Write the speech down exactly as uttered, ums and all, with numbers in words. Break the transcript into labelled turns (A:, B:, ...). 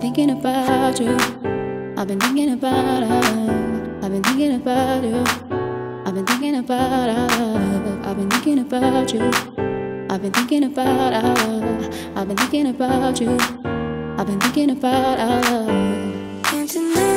A: thinking about you. I've been thinking about us. I've been thinking about you. I've been thinking about us. I've been thinking about you. I've been thinking about us. I've been thinking about you. I've been thinking about us. And tonight